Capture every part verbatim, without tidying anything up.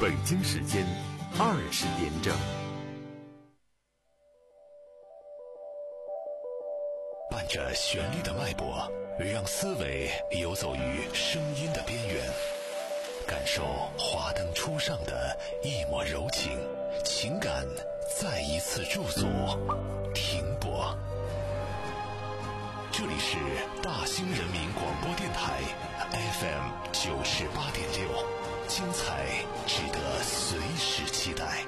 北京时间二十点整。 伴着旋律的脉搏，让思维游走于声音的边缘，感受华灯初上的一抹柔情，情感再一次驻足停泊。这里是大兴人民广播电台 F M 九十八点六，精彩值得随时期待。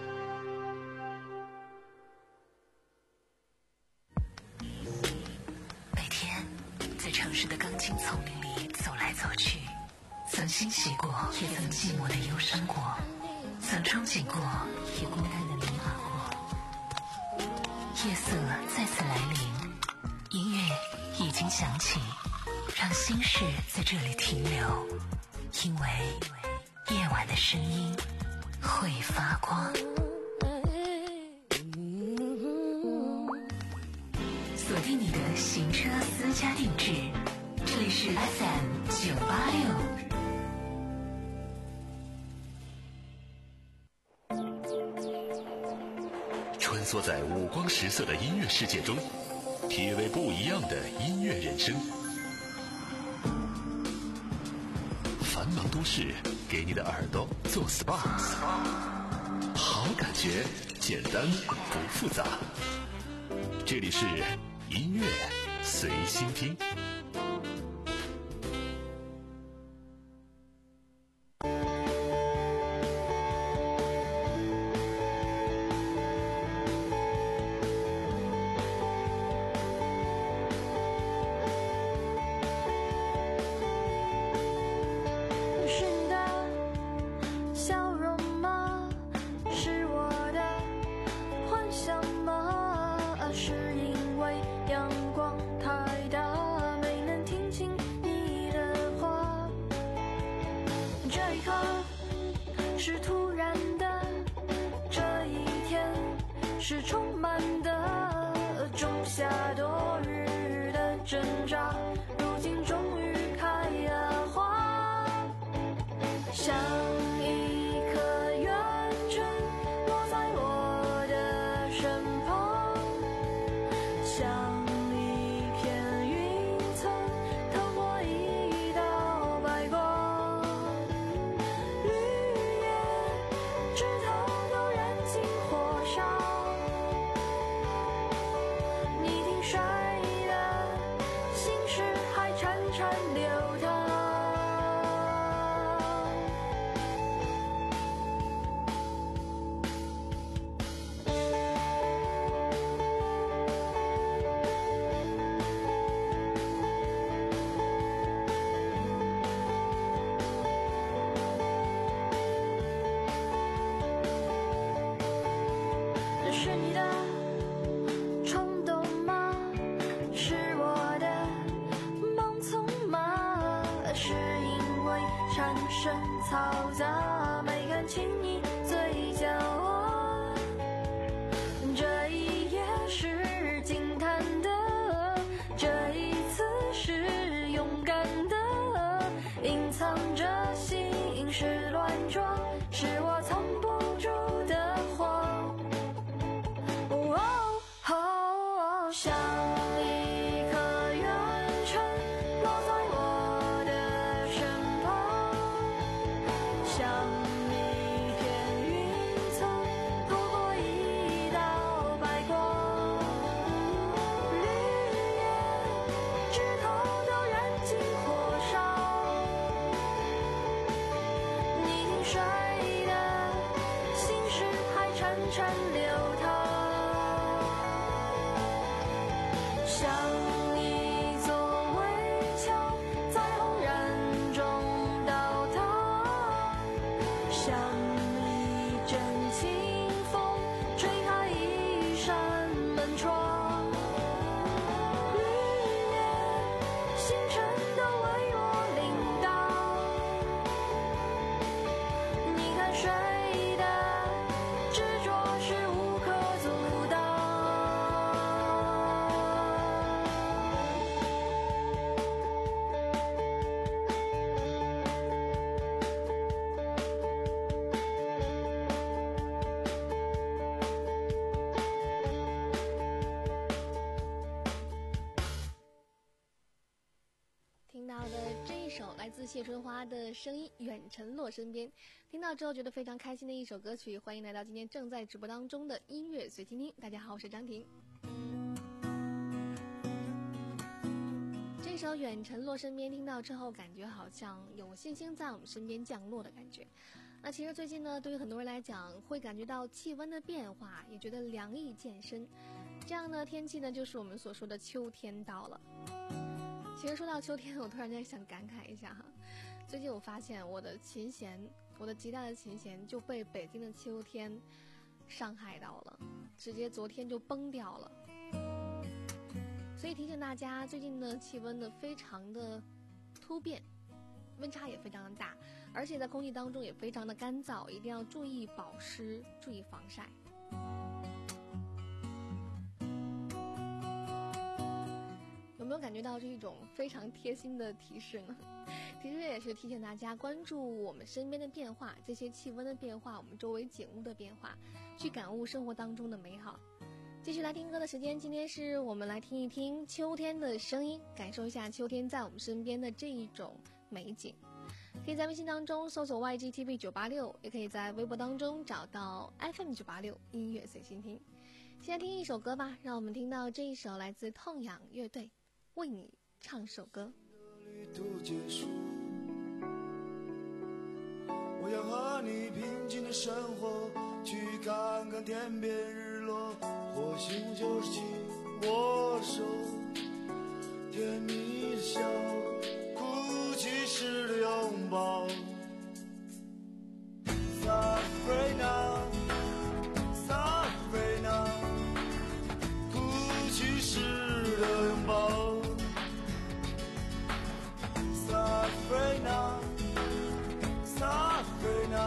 每天在城市的钢筋丛林里走来走去，曾欣喜过，也曾寂寞的忧伤过，曾憧憬过，也孤单的迷茫过。夜色再次来临，音乐已经响起，让心事在这里停留，因为夜晚的声音会发光。锁定你的行车私家定制，这里是 F M 九八六。 穿梭在五光十色的音乐世界中，体味不一样的音乐人生。繁忙都市给你的耳朵做 S P A， 好感觉简单不复杂。这里是音乐随心听。 是充满的仲夏多日的挣扎，如今终于开了花，像一颗远尘落在我的身旁，像一片云层透过一道白光，绿叶枝头都燃尽火烧，谁的心事还潺潺流淌？这是你的冲动吗？是我的盲从吗？是因为产生嘈杂，没看清你嘴角啊，这一夜是惊叹的，这一次是勇敢的，隐藏着心事乱撞，是我藏不住的慌。哦哦，像一颗远尘落在我的身旁，像一片云层透过一道白光，绿叶枝头都燃尽火烧，你听谁的心事还潺潺流淌？像一座围墙在轰然中倒塌，像一阵清风吹开一扇门窗，绿叶星辰都为我领导，你看谁的执着是无可阻挡？ 自谢春花的声音远沉落身边，听到之后觉得非常开心的一首歌曲。欢迎来到今天正在直播当中的音乐随听听。大家好，我是张婷。这首远沉落身边听到之后，感觉好像有星星在我们身边降落的感觉。那其实最近呢，对于很多人来讲，会感觉到气温的变化，也觉得凉意渐深。这样的天气呢，就是我们所说的秋天到了。其实说到秋天，我突然间想感慨一下哈，最近我发现我的琴弦，我的吉他的琴弦就被北京的秋天伤害到了，直接昨天就崩掉了。所以提醒大家，最近的气温呢非常的突变，温差也非常的大，而且在空气当中也非常的干燥，一定要注意保湿，注意防晒。有没有感觉到这一种非常贴心的提示呢？其实也是提醒大家关注我们身边的变化，这些气温的变化，我们周围景物的变化，去感悟生活当中的美好。继续来听歌的时间，今天是我们来听一听秋天的声音，感受一下秋天在我们身边的这一种美景。可以在微信当中搜索 Y G T V 九八六，也可以在微博当中找到 F M 九八六音乐随心听。先听一首歌吧，让我们听到这一首来自痛仰乐队，为你唱首歌。 旅途结束，我要和你平静的生活，去看看天边日落，或许就是紧握手，甜蜜的笑，哭泣时的拥抱。 Sabrina Sabrina 哭泣时的拥抱。 Sabrina Sabrina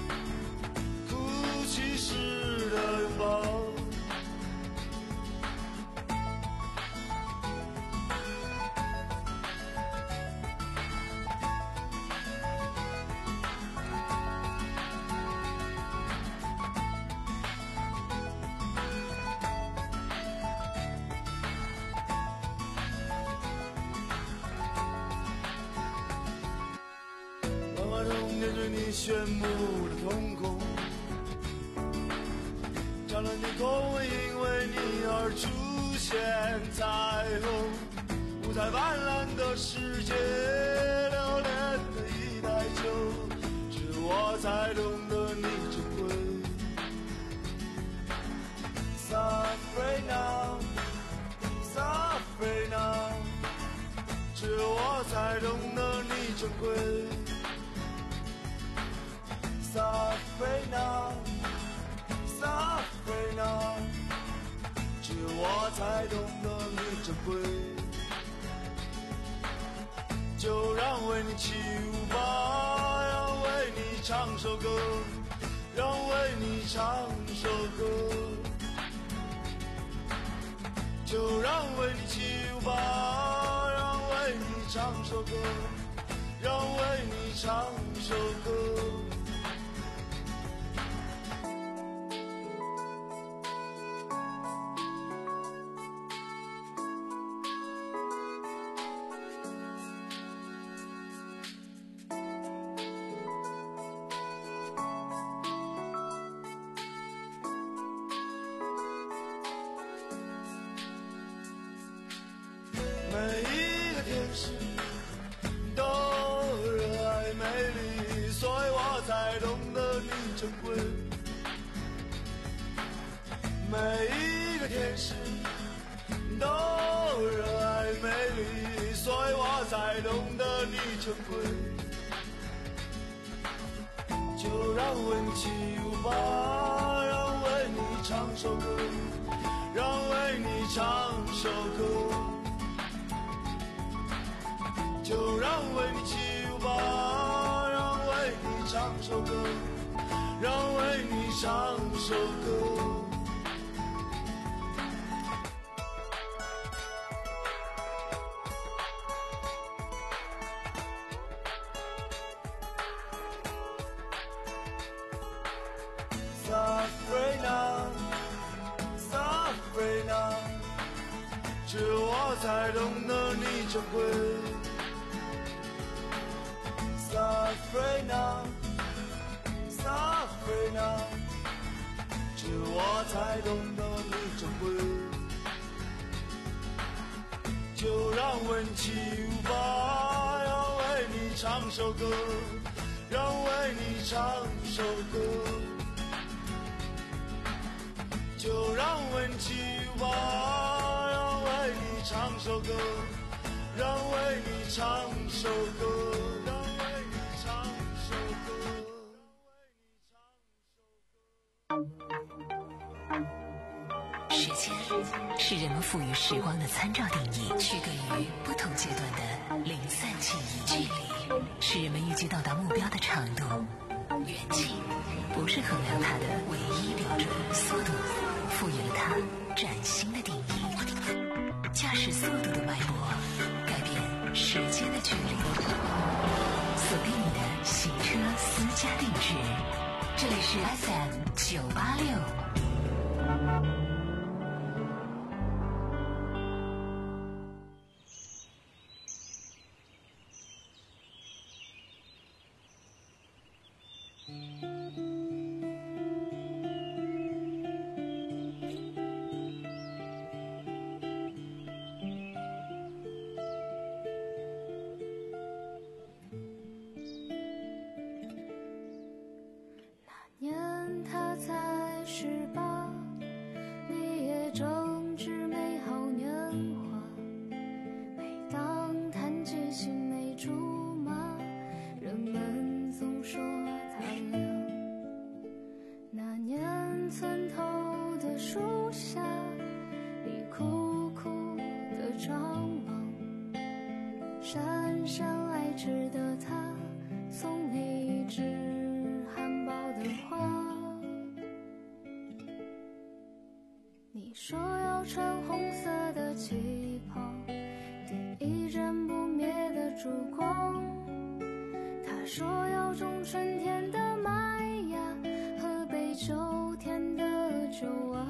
哭泣时的拥抱。 面对你炫目的瞳孔，湛蓝天空会因为你而出现彩虹，五彩斑斓的世界，留恋的一袋酒，只我才懂得你珍贵。Sabrina Sabrina 只我才懂得你珍贵。 Sabrina Sabrina 只我才懂得你珍贵，就让为你起舞吧，让为你唱首歌，让为你唱首歌，就让为你起舞吧，让为你唱首歌，让为你唱首歌。 每一个天使都热爱美丽，所以我才懂得你珍贵。每一个天使都热爱美丽，所以我才懂得你珍贵。就让为你起舞吧，让为你唱首歌，让为你唱首歌。 就让为你起舞吧，让为你唱首歌，让为你唱首歌。 Sabrina Sabrina 只我才懂得你珍贵。 Sabrina Sabrina， 只有我才懂得你珍贵。就让温情吧，要为你唱首歌，让为你唱首歌。就让温情吧，要为你唱首歌，让为你唱首歌，让为你唱首歌。 时间是人们赋予时光的参照定义，区隔于不同阶段的零散记忆。距离是人们预计到达目标的长度，远近不是衡量它的唯一标准。速度赋予了它崭新的定义，驾驶速度的脉搏改变时间的距离。锁定你的行车私家定制，这里是 F M 九八六。 姗姗来迟的他送你一枝含苞的花，你说要穿红色的旗袍，点一盏不灭的烛光。他说要种春天的麦芽，喝杯秋天的酒啊。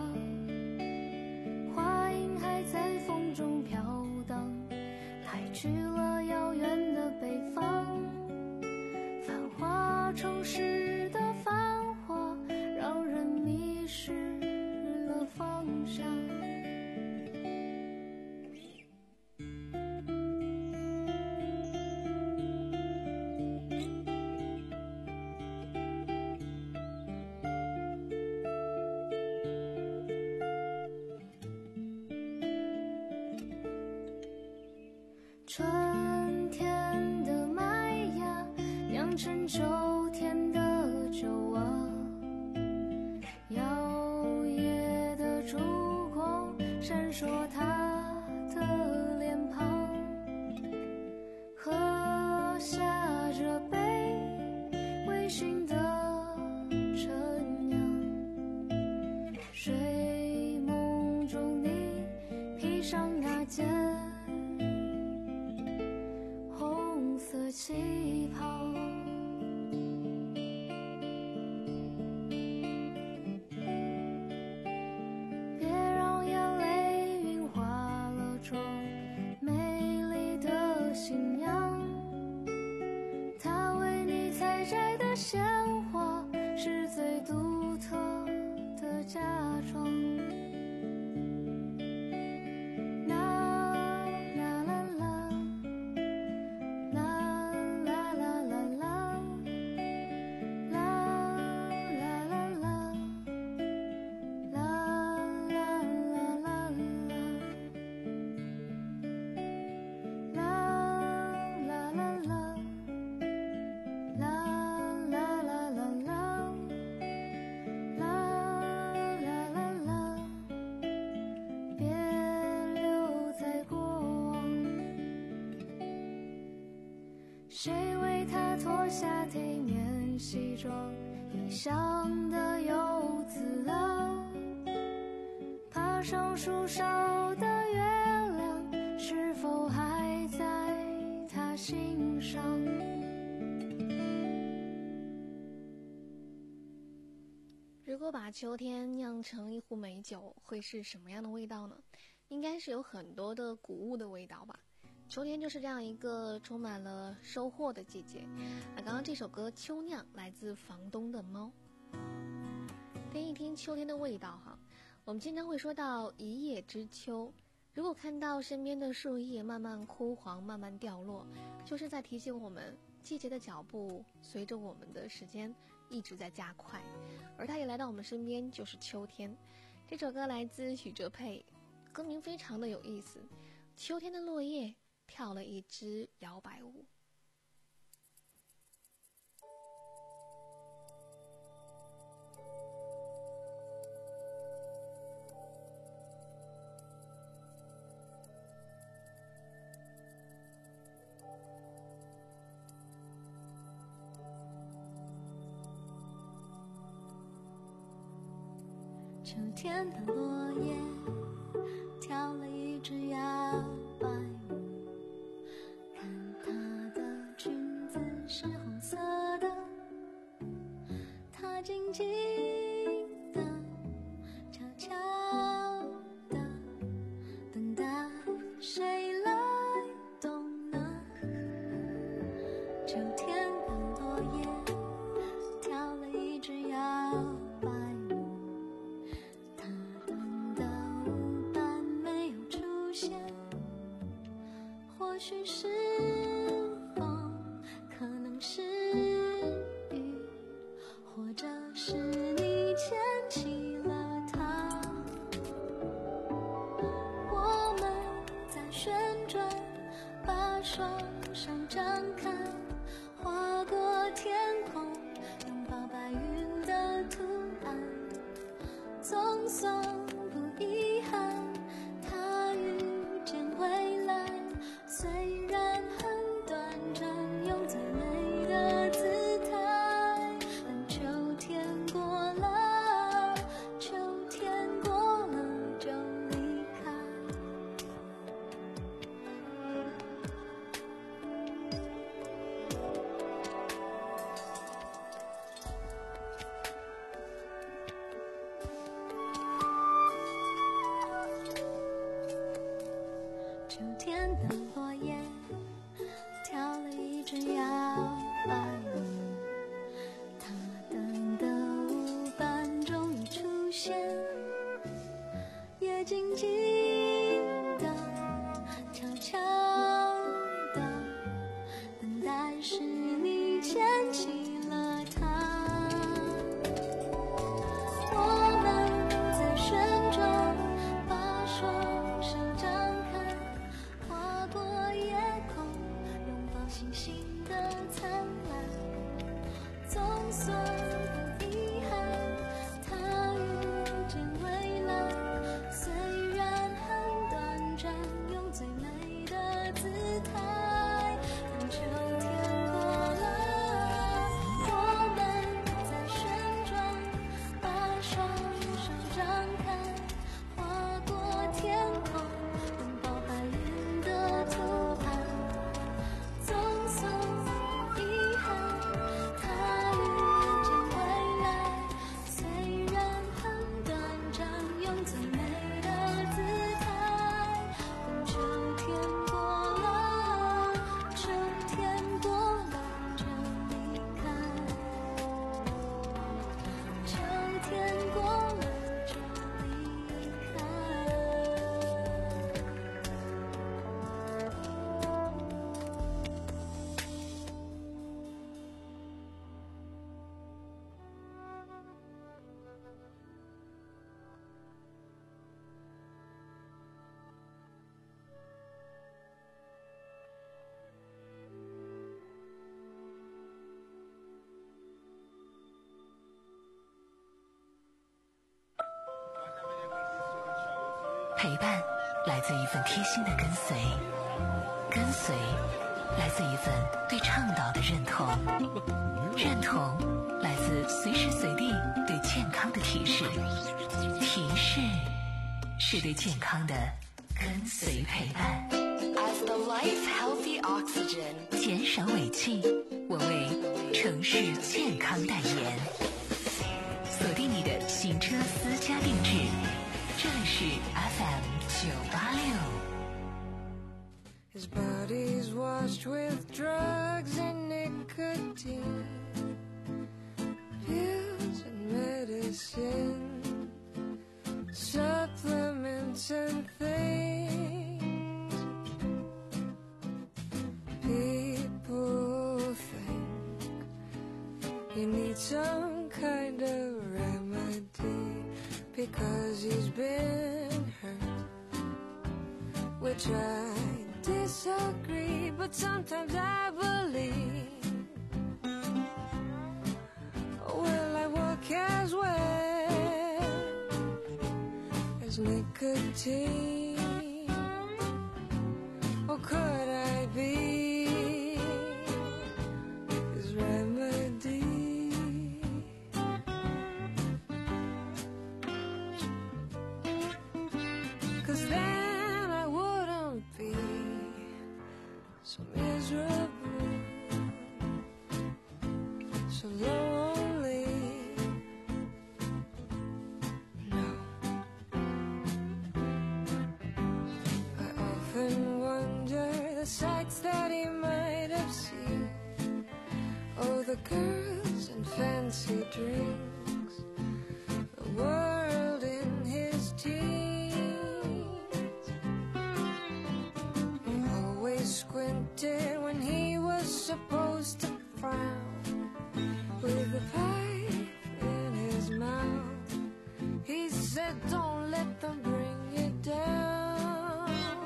话音还在风中飘荡，还去了遥远的北方。繁华城市的繁华，让人迷失了方向。春天的麦芽酿成秋天的酒啊，摇曳的烛光闪烁他的脸庞，喝下这杯微醺的陈酿，睡梦中你披上那件色旗袍，别让眼泪晕花了妆，美丽的新娘，她为你采摘的鲜花是最独特的嫁妆。谁为他脱下体面西装，异乡的游子啊，爬上树梢的月亮，是否还在他心上？ 如果把秋天酿成一壶美酒，会是什么样的味道呢？应该是有很多的谷物的味道吧。 秋天就是这样一个充满了收获的季节。那刚刚这首歌《秋酿》来自房东的猫。听一听秋天的味道哈，我们经常会说到一叶知秋，如果看到身边的树叶慢慢枯黄、慢慢掉落，就是在提醒我们季节的脚步随着我们的时间一直在加快，而它也来到我们身边，就是秋天。这首歌来自许哲佩，歌名非常的有意思，秋天的落叶跳了一支摇摆舞。 秋天的落叶跳了一支摇摆舞，看她的裙子是红色的，她静静的悄悄的等待谁来懂呢。秋天的落叶跳了一支摇摆舞，或许是风，可能是雨，或者是你牵起了它。我们在旋转，把双手张开，划过天空，拥抱白云的图案，总算不遗憾，它遇见未来。虽然很短暂，用最美的姿态，但秋天过了，秋天过了就离开。秋天的落叶跳了一支摇摆舞，它等的舞伴终于出现，也静静的悄悄的等待是你牵起了它。我们在旋转，把双手张开，划过夜空，拥抱星星的灿烂，总算不遗憾，它遇见未来。虽然很短暂，用最美的姿态，等秋天过了，我们在旋转，把双手张开，划过天空，拥抱白云的图案，总算不遗憾，它遇见未来。虽然很短暂，用最美的姿态，等秋天过了，秋天过了就离开。秋天过了就离开。 陪伴来自一份贴心的跟随，跟随来自一份对倡导的认同，认同来自随时随地对健康的提示，提示是对健康的跟随陪伴。 As the life healthy oxygen， 减少尾气，我为城市健康代言。锁定你的行车私家定制，这里是 F M 九八六。 washed with drugs and nicotine, pills and medicine, supplements and things. People think he needs some kind of remedy because he's been hurt, which I disagree, but sometimes I believe. Will I work as well as nicotine, or could I be his remedy? 'Cause then I wouldn't be so miserable, so lonely. No, I often wonder the sights that he might have seen. Oh, the girls and fancy drinks, the world in his teens. He always squinted when he was supposed to frown, with a pipe in his mouth. He said, don't let them bring you down.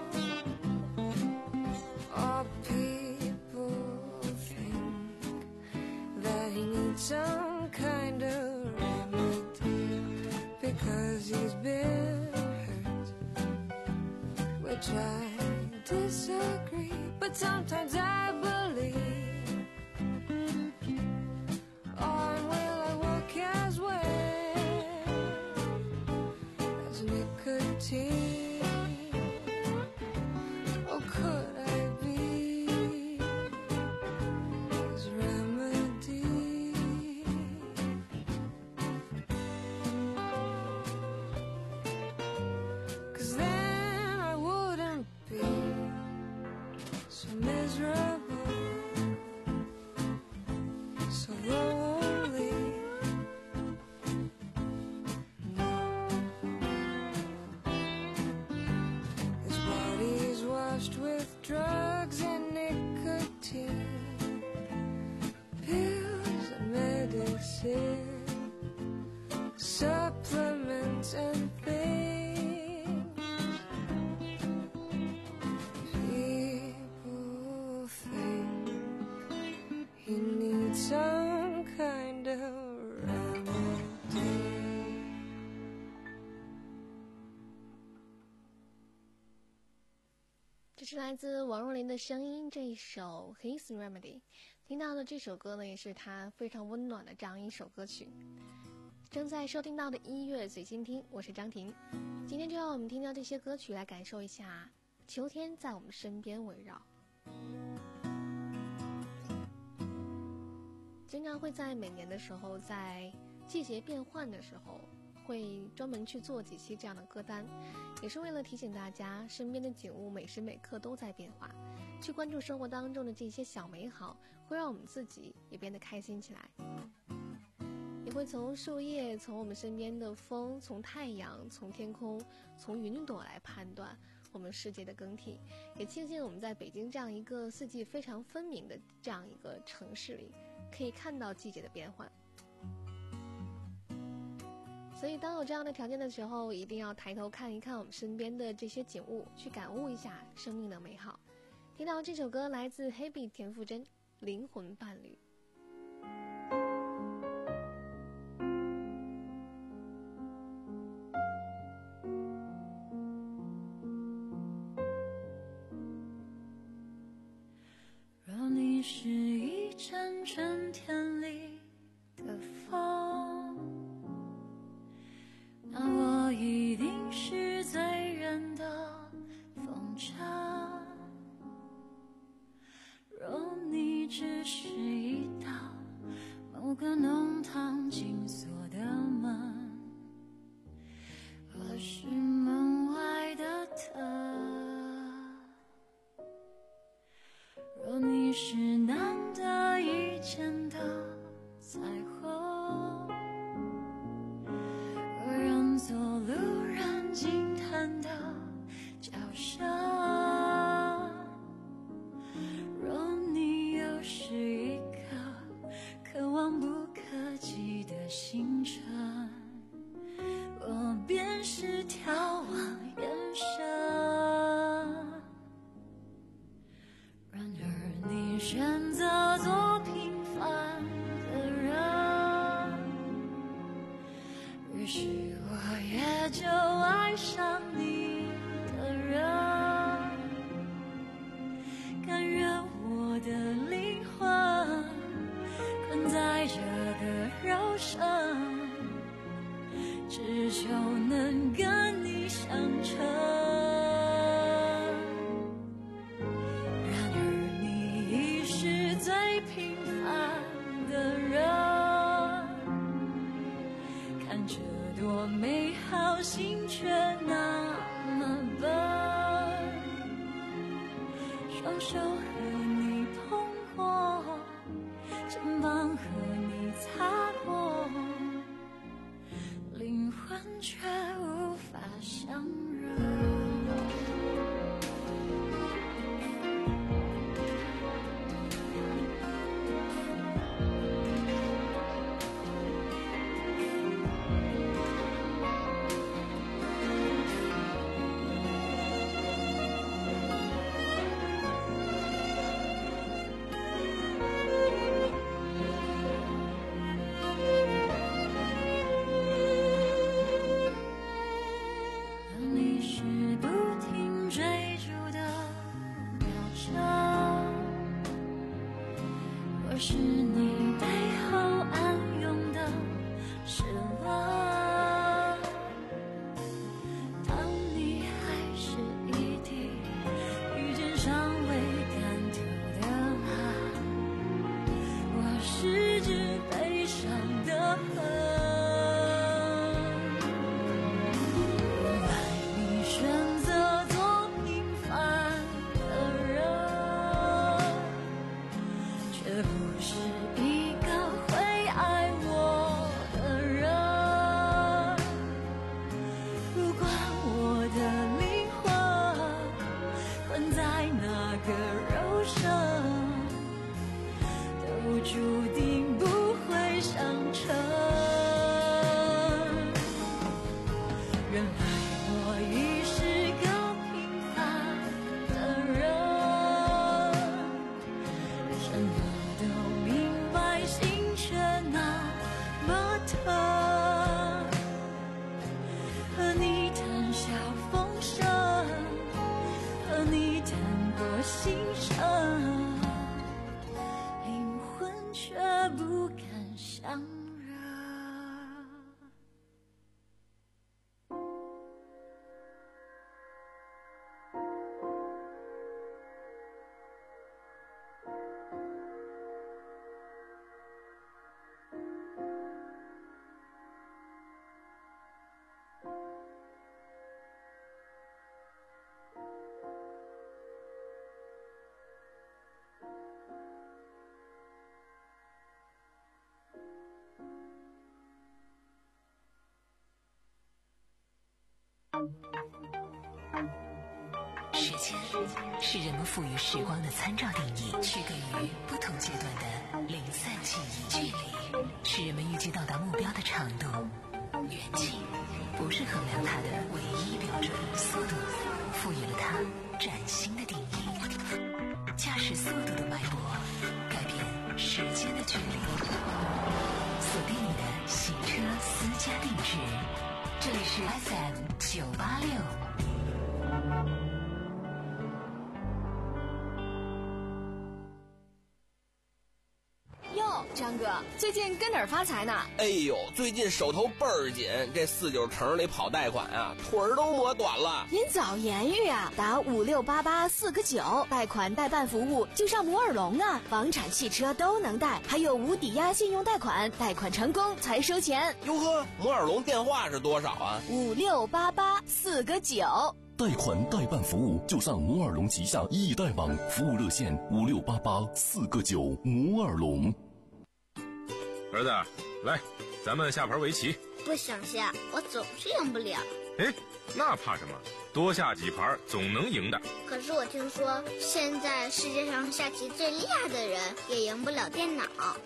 All people think that he needs some kind of remedy because he's been hurt, which I disagree, but sometimes I believe. Oh, and will I work as well as nicotine, or could I be his remedy? 'Cause then I wouldn't be so miserable, so lonely. No, his body's washed with drugs and nicotine, pills and medicine, supplements and things. People think he needs some kind of remedy. 这是来自王若琳的声音，这一首 His Remedy 听到的这首歌呢，也是他非常温暖的这样一首歌曲。正在收听到的音乐随心听，我是张婷。今天就让我们听到这些歌曲，来感受一下秋天在我们身边围绕。经常会在每年的时候，在季节变换的时候，会专门去做几期这样的歌单，也是为了提醒大家，身边的景物每时每刻都在变化，去关注生活当中的这些小美好，会让我们自己也变得开心起来。也会从树叶，从我们身边的风，从太阳，从天空，从云朵来判断我们世界的更替。也庆幸我们在北京这样一个四季非常分明的这样一个城市里，可以看到季节的变换。所以当有这样的条件的时候，一定要抬头看一看我们身边的这些景物，去感悟一下生命的美好。听到这首歌来自 Hebe 田馥甄，灵魂伴侣。 若你是一阵春天里的风，那我一定是醉人的风筝。若你只是一星辰，我便是眺望眼神。然而你选择做平凡的人，于是我也就爱上你的人，甘愿我的灵魂困在这个肉身，只求能跟你相称。然而你已是最平凡的人，看着多美好，心却那么笨，双手和你碰过，肩膀和你擦过，灵魂却无法相认。你是不停追逐的秒针，我是你背后暗涌的湿吻。当你还是一滴遇见尚未干透的汗，我是只悲伤的恨。选择做平凡的人，却不是一个会爱我的人。不管我的灵魂困在哪个肉身，都注定不会相称。原来我已是个平凡的人，什么都明白，心却那么疼。和你谈笑风生，和你谈过心声，灵魂却不敢相认。 时间是人们赋予时光的参照定义，区隔于不同阶段的零散记忆。距离是人们预计到达目标的长度，远近不是衡量它的唯一标准。速度赋予了它崭新的定义，驾驶速度的脉搏改变时间的距离。锁定你的行车私家定制，这里是 F M 九八六。 哟，张哥，最近跟哪儿发财呢？ 哎呦，最近手头倍儿紧，这四九城里跑贷款啊，腿儿都磨短了。 您早言语啊，打五六八八四个九，贷款代办服务就上摩尔龙啊，房产、汽车都能贷，还有无抵押信用贷款，贷款成功才收钱。 哟呵，摩尔龙电话是多少啊？ 五六八八四个九。 贷款代办服务就上摩尔龙旗下易贷网，服务热线五六八八四个九。摩尔龙。 儿子，来，咱们下盘围棋。 不想下，我总是赢不了。 哎，那怕什么？多下几盘总能赢的。 可是我听说，现在世界上下棋最厉害的人也赢不了电脑。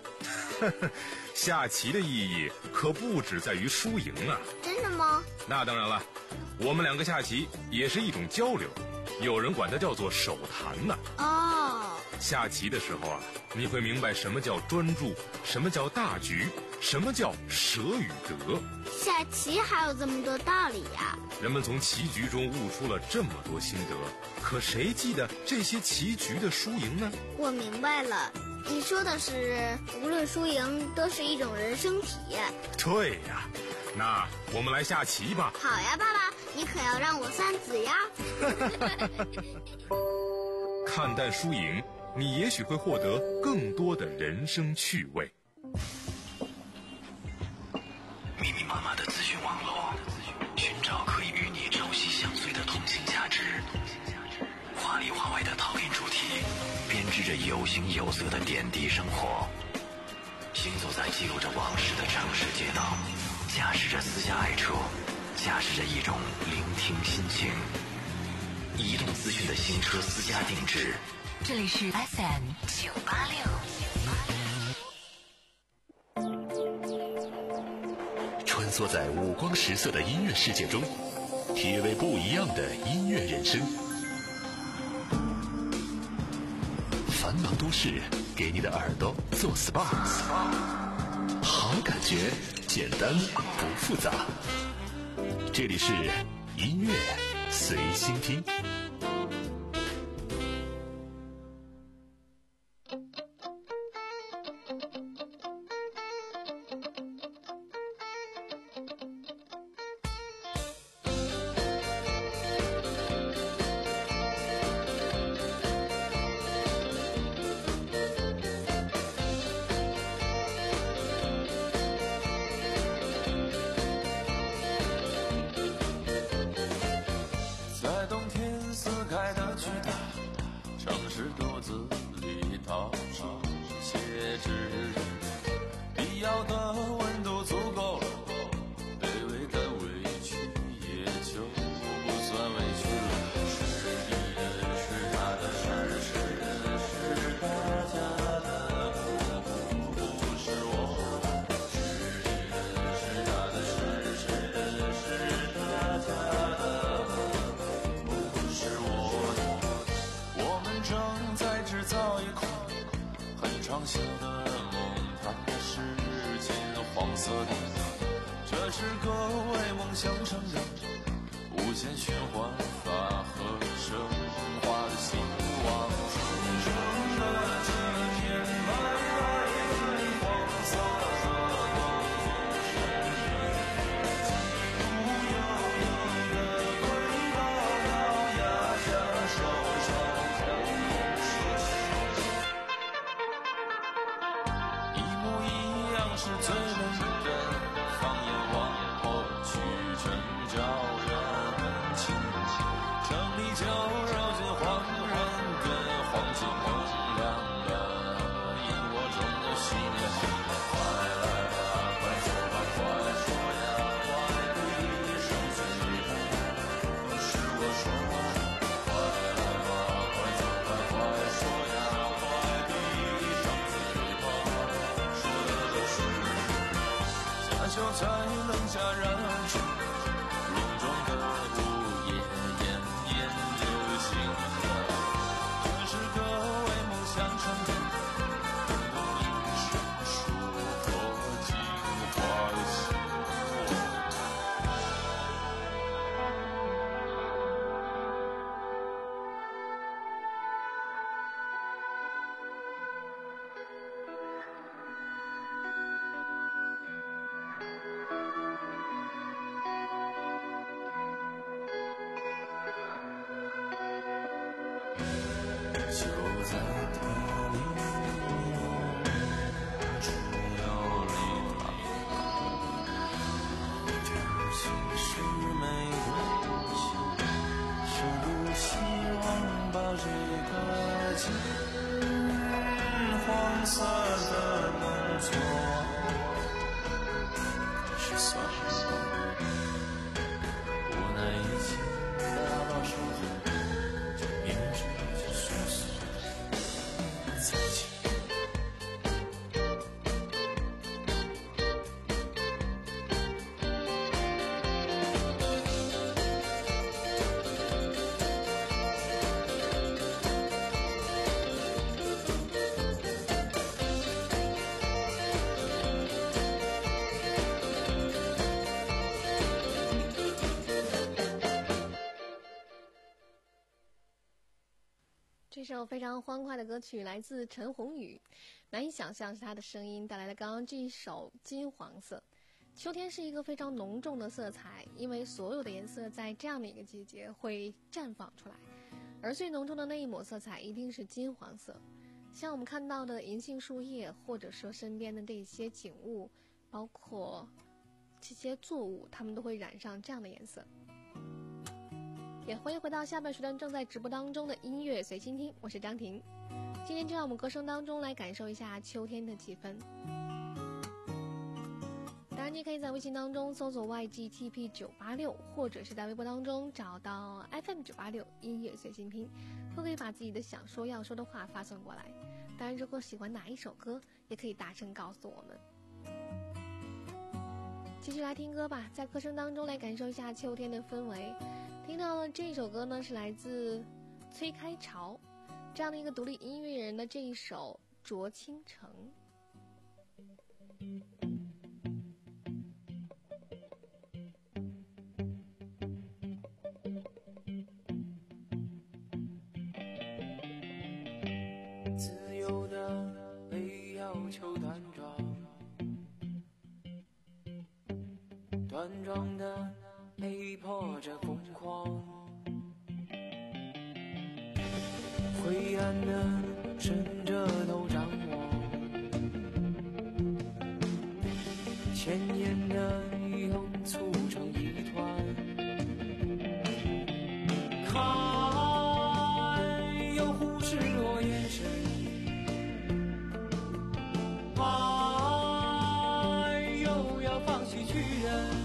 下棋的意义可不只在于输赢啊！ 真的吗？ 那当然了，我们两个下棋也是一种交流，有人管它叫做手谈呢。 哦， 下棋的时候啊，你会明白什么叫专注，什么叫大局，什么叫舍与得。 下棋还有这么多道理呀！ 人们从棋局中悟出了这么多心得，可谁记得这些棋局的输赢呢？ 我明白了，你说的是无论输赢都是一种人生体验。 对呀，那我们来下棋吧。 好呀，爸爸，你可要让我算子呀。 看淡输赢，你也许会获得更多的人生趣味。 密密麻麻的资讯网络，寻找可以与你朝夕相随的通信价值。华里华外的讨论主题，编织着有形有色的点滴生活。行走在记录着往事的城市街道，驾驶着私家爱车，驾驶着一种聆听心情。移动资讯的新车私家定制。 这里是 F M 九八六。 穿梭在五光十色的音乐世界中，体味不一样的音乐人生。繁忙都市给你的耳朵做 S P A， 好感觉，简单不复杂。这里是音乐随心听。 这是各位梦想成真，无限循环法和升华的希望。纯纯的纪念，白白的黄色的梦，不由你的轨道高压下手上空空说一模一样是最美的。放眼望过去，真叫人亲近。城里就绕进黄人，跟黄金蒙亮了萤火中的信念。快来吧，快走吧，快说呀，快闭上嘴巴，不是我说的。快来吧，快走吧，快说呀，快闭上嘴巴，说的都是。下酒才能戛然而止，隆重的午夜延绵流行的，这是各位梦想成真，动动一生疏破镜花心。就在它里面，只有你吧。天气是没关系，是不希望把这个金黄色的梦做是算了。 这首非常欢快的歌曲来自陈鸿宇，难以想象是他的声音带来了刚刚这一首金黄色。秋天是一个非常浓重的色彩，因为所有的颜色在这样的一个季节会绽放出来，而最浓重的那一抹色彩一定是金黄色。像我们看到的银杏树叶，或者说身边的这些景物，包括这些作物，它们都会染上这样的颜色。也欢迎回到下半时段正在直播当中的音乐随心听，我是张婷。今天就让我们歌声当中来感受一下秋天的气氛。当然你可以在微信当中搜索 Y G T P 九八六，或者是在微博当中找到 F M 九八六音乐随心听，都可以把自己的想说要说的话发送过来。当然如果喜欢哪一首歌，也可以大声告诉我们。继续来听歌吧，在歌声当中来感受一下秋天的氛围。听到了这首歌呢，是来自崔开潮这样的一个独立音乐人的这一首《濯倾城》。 自由的被要求端庄，端庄的被迫着疯狂，灰暗的伸着头张望，鲜艳的又促成一团，看又忽视我眼神，爱又要放弃去忍，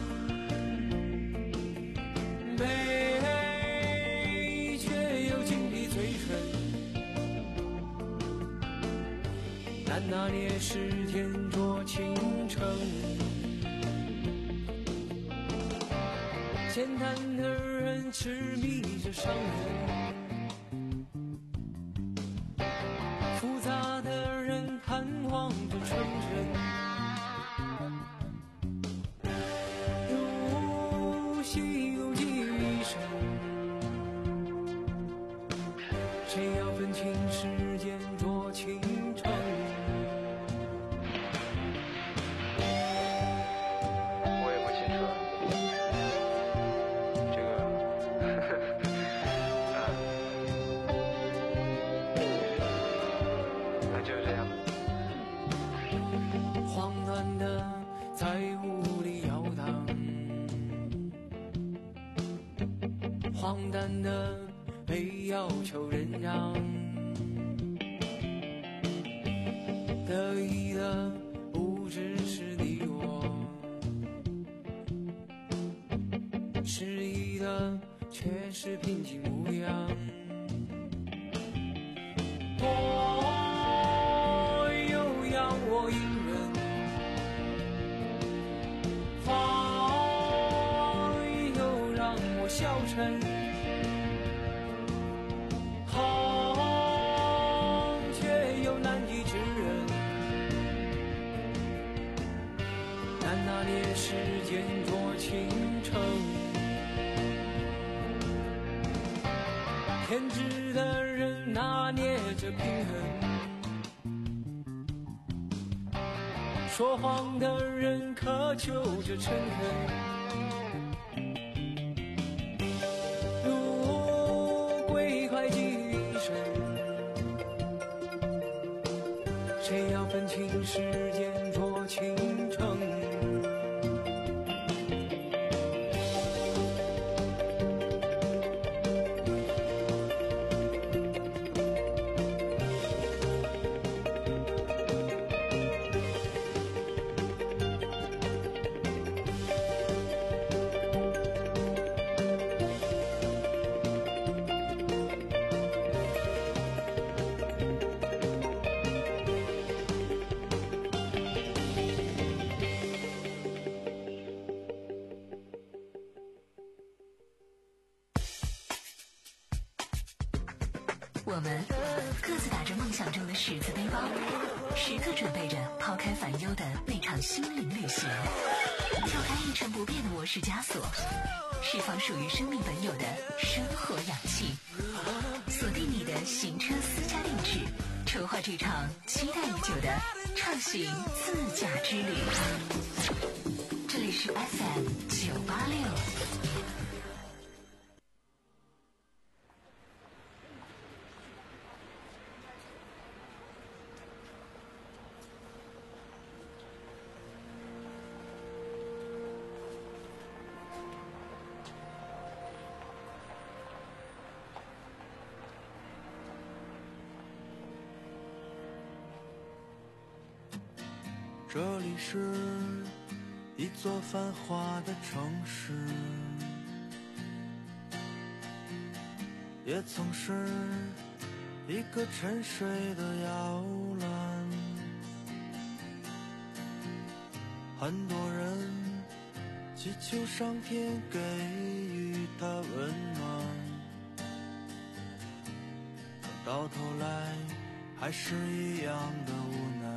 美却又紧闭嘴唇，难拿捏时间濯倾城，简单的人痴迷着伤人，复杂的人盼望着纯真，如戏如寄一生，谁要分清时间濯倾城？ 我也不清楚，这个啊，那就这样。 慌乱的在雾里摇荡，荒诞的被要求忍让，得意的不只是你我，失意的却是平静模样。我又要我隐忍，放又让我消沉，好却又难以置人，难拿捏时间濯倾城，偏执的人拿捏着平衡，说谎的人渴求着诚恳，如归快寄一生，谁要分清时间濯倾城？ 我们各自打着梦想中的十字背包，时刻准备着抛开烦忧的那场心灵旅行，跳开一成不变的模式枷锁，释放属于生命本有的生活氧气，锁定你的行车私家定制，筹划这场期待已久的畅行自驾之旅。这里是 F M 九八六。 这里是一座繁华的城市，也曾是一个沉睡的摇篮，很多人祈求上天给予他温暖，可到头来还是一样的无奈。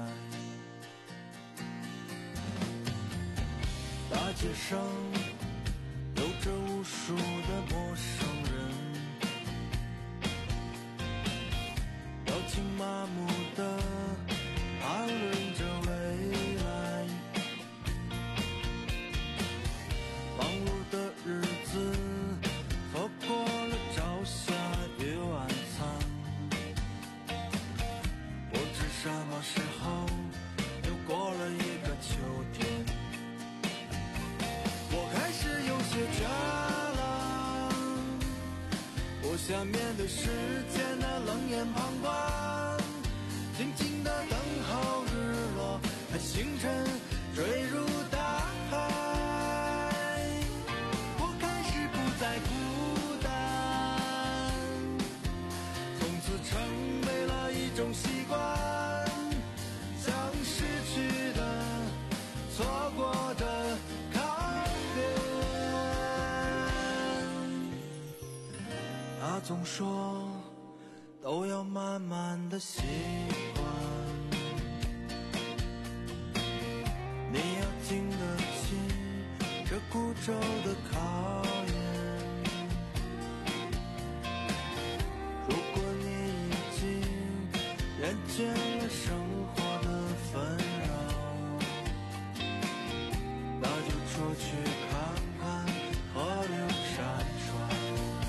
大街上有着无数的陌生人，表情麻木地谈论着未来，忙碌的日子错过了朝霞与晚餐，不知什么时候又过了一个秋天，倦了，不想面对世间的冷眼旁观，静静地等候日落，看星辰坠入大海。我开始不再孤单，从此成为了一种习惯，将失去的、错过的他总说都要慢慢的习惯，你要经得起这孤舟的考验。如果你已经厌倦了生活的纷扰，那就出去看看河流山川。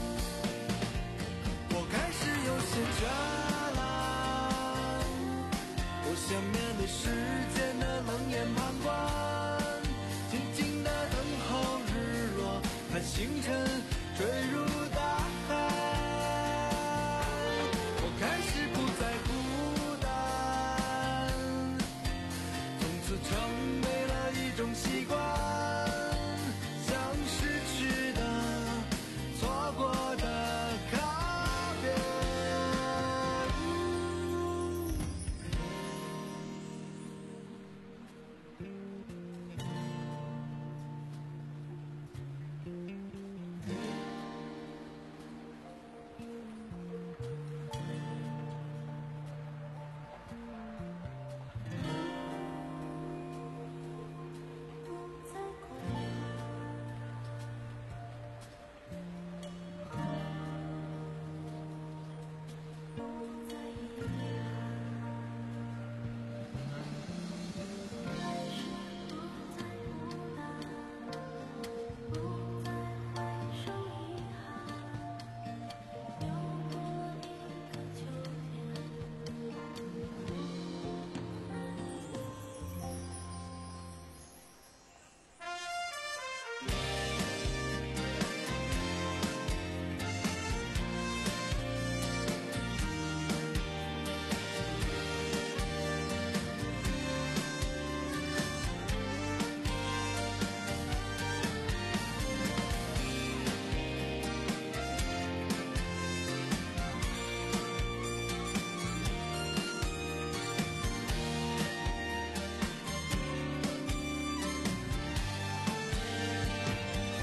厌倦了，不想面对世间的冷眼旁观，静静地等候日落，看星辰坠入大海。我开始不再孤单，从此成为了一种习惯，将失去的、错过的告别。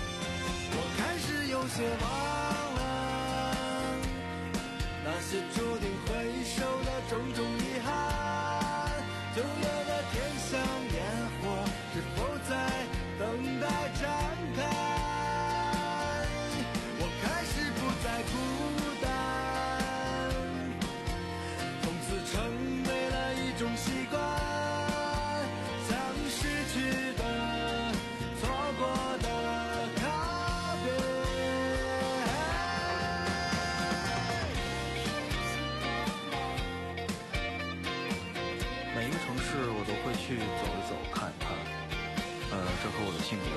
有些忘了那些注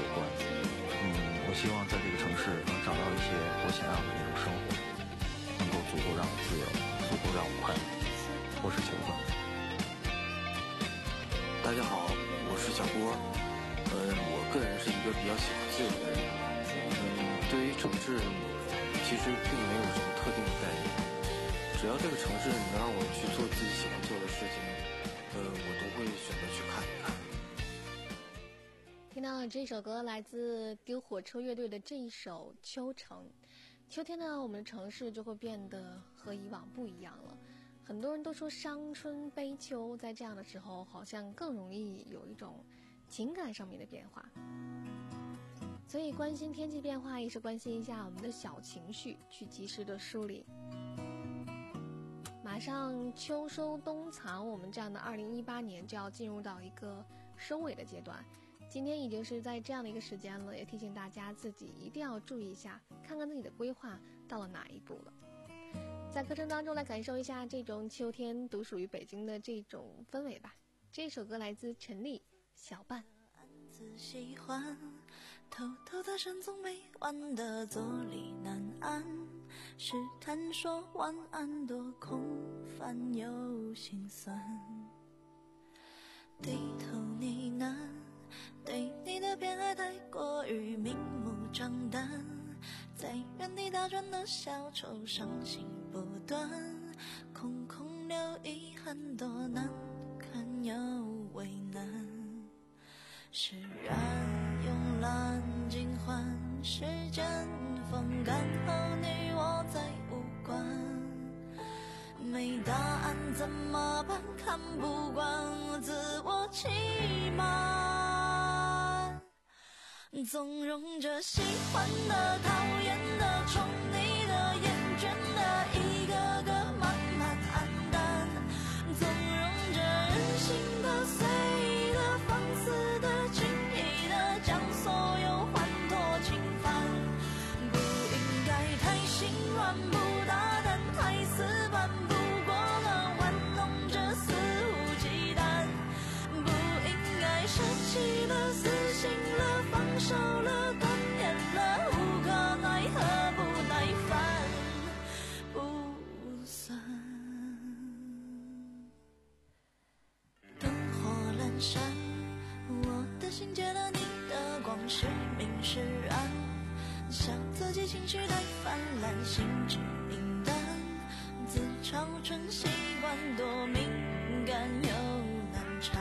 关。嗯，我希望在这个城市能找到一些我想要的那种生活，能够足够让我自由，足够让我快乐。我是球哥。 大家好，我是小波。呃，我个人是一个比较喜欢自由的人。嗯，对于城市，其实并没有什么特定的概念。只要这个城市能让我去做自己喜欢做的事情，呃，我都会选择去看一看。 听到这首歌来自丢火车乐队的这一首《秋城》。秋天呢，我们的城市就会变得和以往不一样了。很多人都说伤春悲秋，在这样的时候好像更容易有一种情感上面的变化。所以关心天气变化也是关心一下我们的小情绪，去及时的梳理。马上秋收冬藏，我们这样的二零一八年就要进入到一个收尾的阶段。今天已经是在这样的一个时间了，也提醒大家自己一定要注意一下，看看自己的规划到了哪一步了。在课程当中来感受一下这种秋天独属于北京的这种氛围吧。这首歌来自陈粒，小伴。 暗自喜欢偷偷的深总没完的坐立难安，试探说晚安多空泛又心酸，低头呢喃，对你的偏爱太过于明目张胆，在原地打转的小丑伤心不断，空空留遗憾多难堪又为难，释然慵懒尽欢，时间风干后你我再无关，没答案怎么办？看不惯自我欺瞒，纵容着喜欢的、讨厌的、宠你的、厌倦的，一个个慢慢黯淡，纵容着任性的、随意的、放肆的、轻易的，将所有欢脱侵犯，不应该太心软，不大胆，太死板，不过了，玩弄着肆无忌惮，不应该舍弃了、死心了、放手了、断念了，无可奈何不耐烦不算。灯火阑珊，我的心借了你的光，是明是暗，笑自己情绪太泛滥，心智敏感，自嘲纯习惯多敏感又难缠，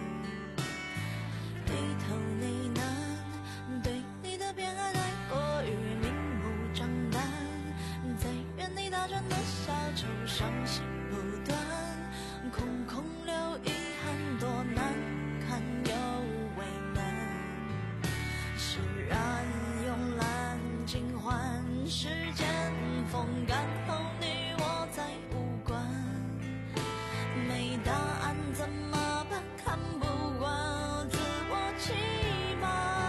低头呢喃，对你的偏爱太过于明目张胆，在原地打转的小丑伤心不断，空空留遗憾多难堪又为难，释然慵懒尽欢，时间风干后你我再无关，没答案怎么办？看不惯自我欺瞒，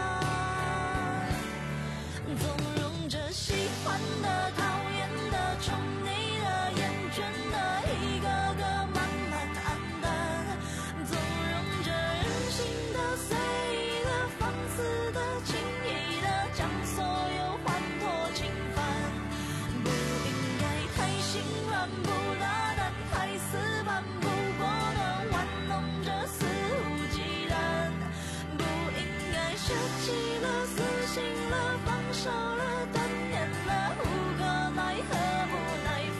纵容着喜欢的、讨厌的、宠你的、厌倦的，一个个慢慢黯淡，纵容着任性的、随意的、放肆的、轻易的，将所有欢脱侵犯，不应该太心软，不大胆，太死板，不过了，玩弄着肆无忌惮，不应该舍弃了、死心了、放手了、断念了，无可奈何不耐烦。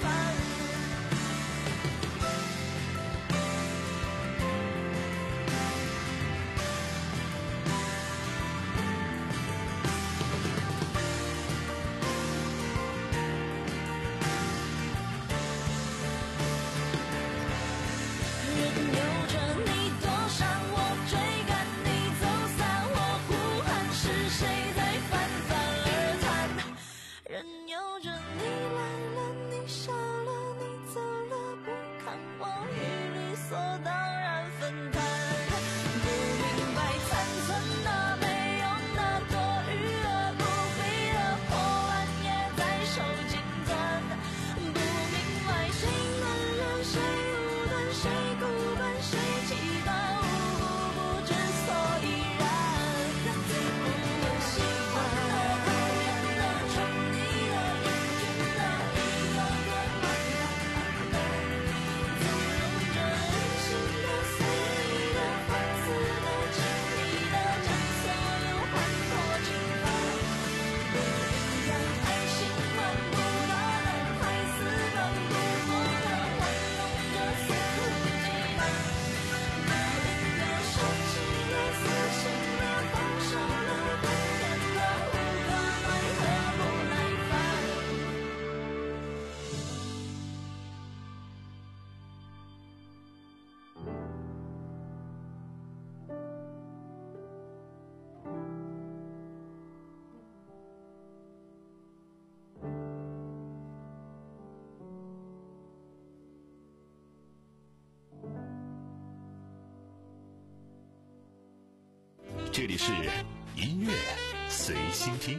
任由着你躲闪，我追赶你走散，我呼喊是谁在泛泛而谈，任由着你来了，你笑了，你走了，不看我与理所当然分担，不明白残存的、没用的、多余的、不必的破烂也在手紧攥，不明白谁暖了，谁无端，谁孤单，谁期待，无故不知所以然，最不为这里是音乐随心听。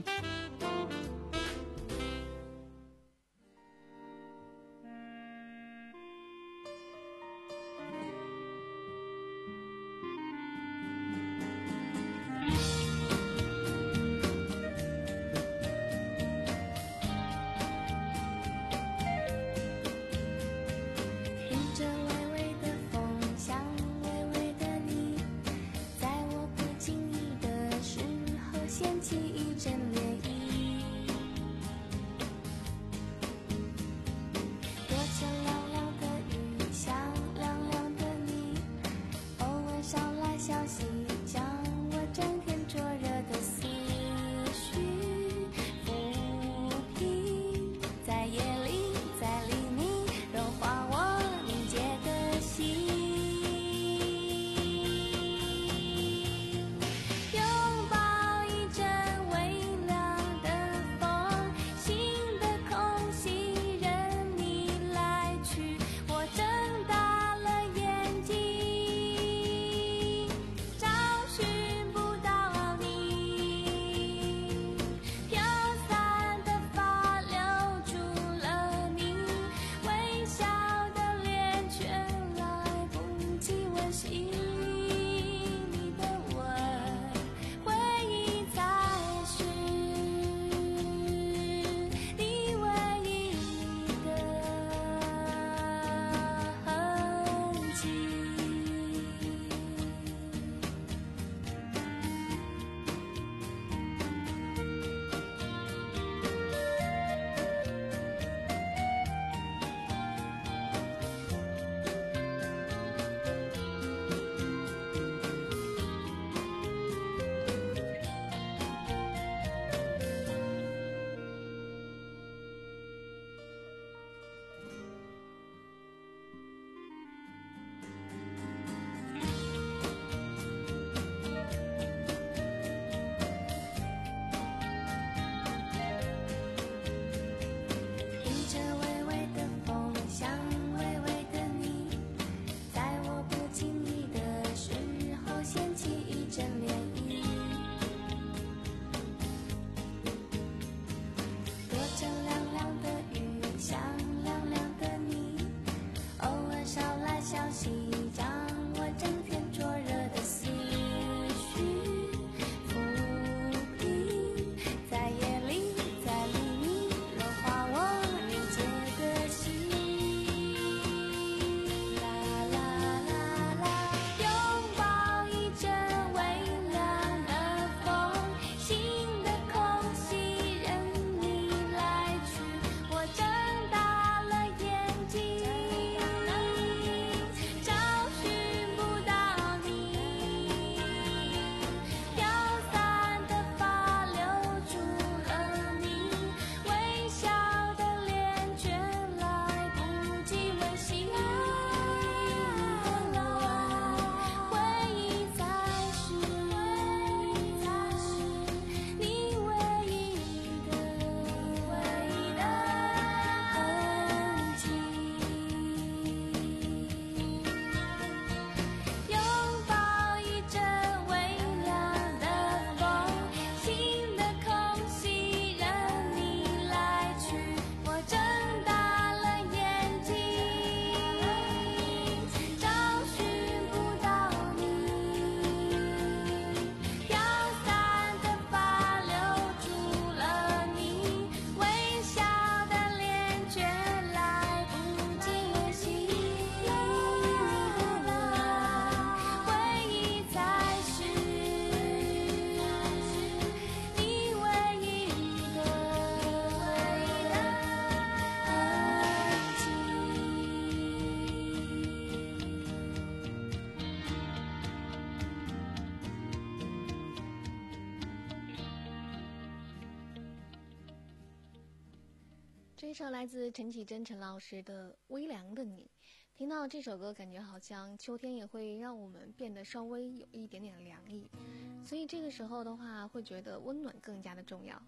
这一首来自陈绮贞陈老师的《微凉的你》，听到这首歌，感觉好像秋天也会让我们变得稍微有一点点凉意，所以这个时候的话，会觉得温暖更加的重要。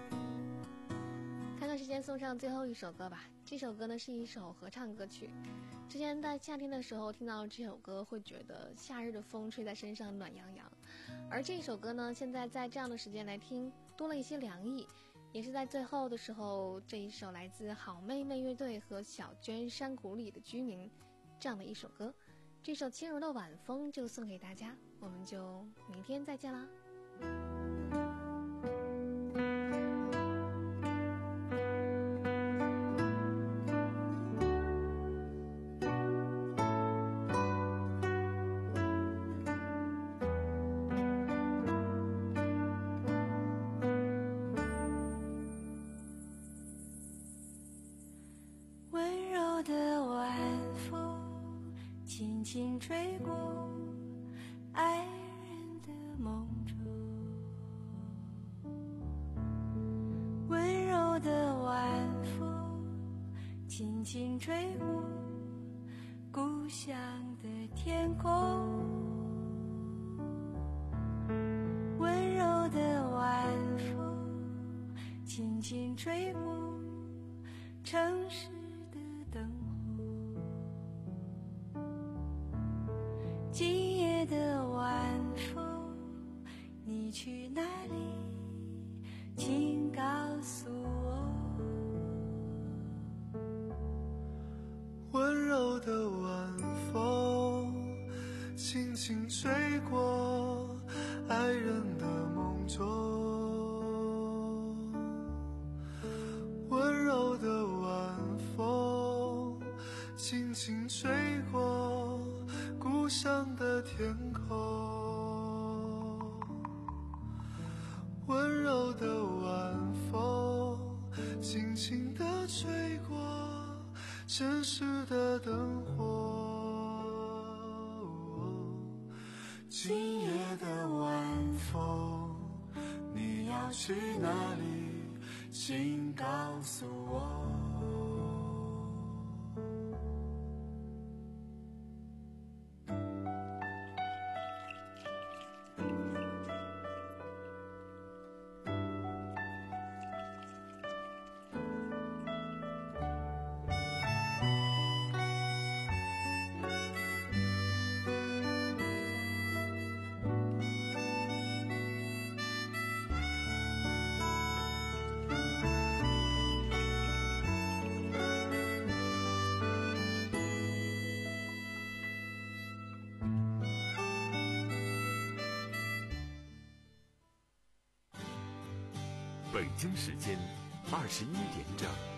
看看时间，送上最后一首歌吧。这首歌呢是一首合唱歌曲，之前在夏天的时候听到这首歌，会觉得夏日的风吹在身上暖洋洋。 而这首歌呢，现在在这样的时间来听，多了一些凉意，也是在最后的时候，这一首来自好妹妹乐队和小娟山谷里的居民这样的一首歌，这首轻柔的晚风就送给大家，我们就明天再见啦。 轻吹过爱人的梦中，温柔的晚风轻轻吹过故乡的天空，温柔的晚风轻轻吹过城市的灯火，今夜的晚风，你去哪里？请告诉我。 温柔的晚风，轻轻吹过爱人的梦中。温柔的晚风，轻轻吹过故乡的天空，温柔的晚风轻轻地吹过城市的灯火。今夜的晚风，你要去哪里？请告诉我。 北京时间二十一点整。